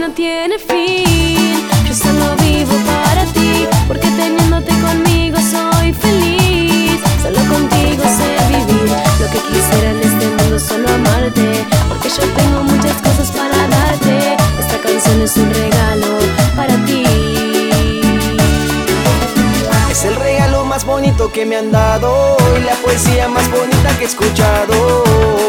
no tiene fin. Yo solo vivo para ti, porque teniéndote conmigo soy feliz. Solo contigo sé vivir. Lo que quisiera en este mundo es solo amarte, porque yo tengo muchas cosas para darte. Esta canción es un regalo para ti. Es el regalo más bonito que me han dado y la poesía más bonita que he escuchado.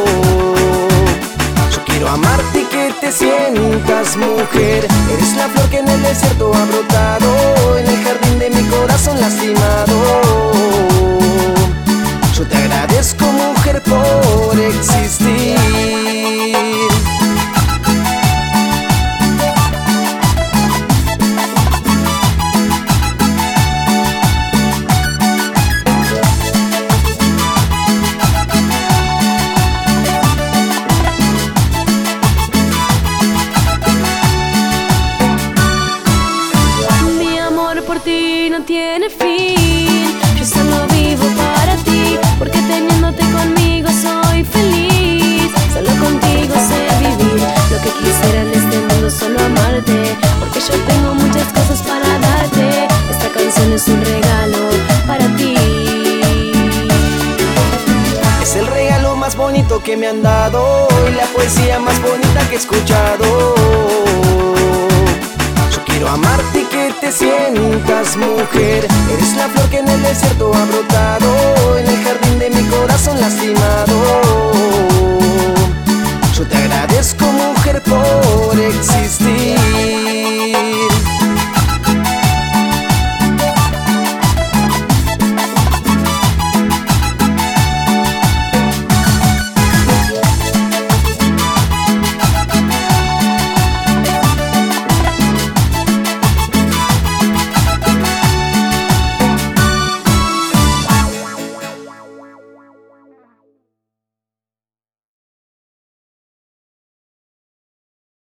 Yo quiero amarte y que te sientas mujer. Eres la flor que en el desierto ha brotado, en el jardín de mi corazón lastimado. Yo te agradezco, mujer, por existir. Por ti no tiene fin. Yo solo vivo para ti, porque teniéndote conmigo soy feliz. Solo contigo sé vivir. Lo que quisiera en este mundo es solo amarte, porque yo tengo muchas cosas para darte. Esta canción es un regalo para ti. Es el regalo más bonito que me han dado y la poesía más bonita que he escuchado. Quiero amarte y que te sientas mujer. Eres la flor que en el desierto ha brotado, en el jardín de mi corazón lastimado.